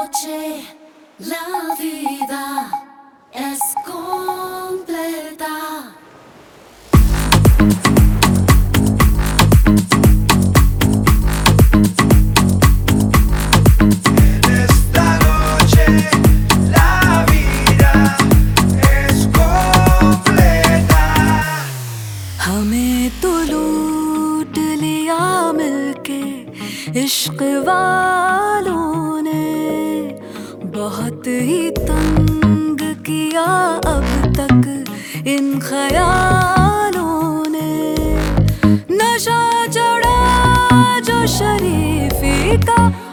noche la vida es completa. En esta noche la vida es completa. हमें तो लूट लिया मिलके इश्क वालों ने, बहुत ही तंग किया अब तक इन ख्यालों ने। नशा चढ़ा जो शरीफी का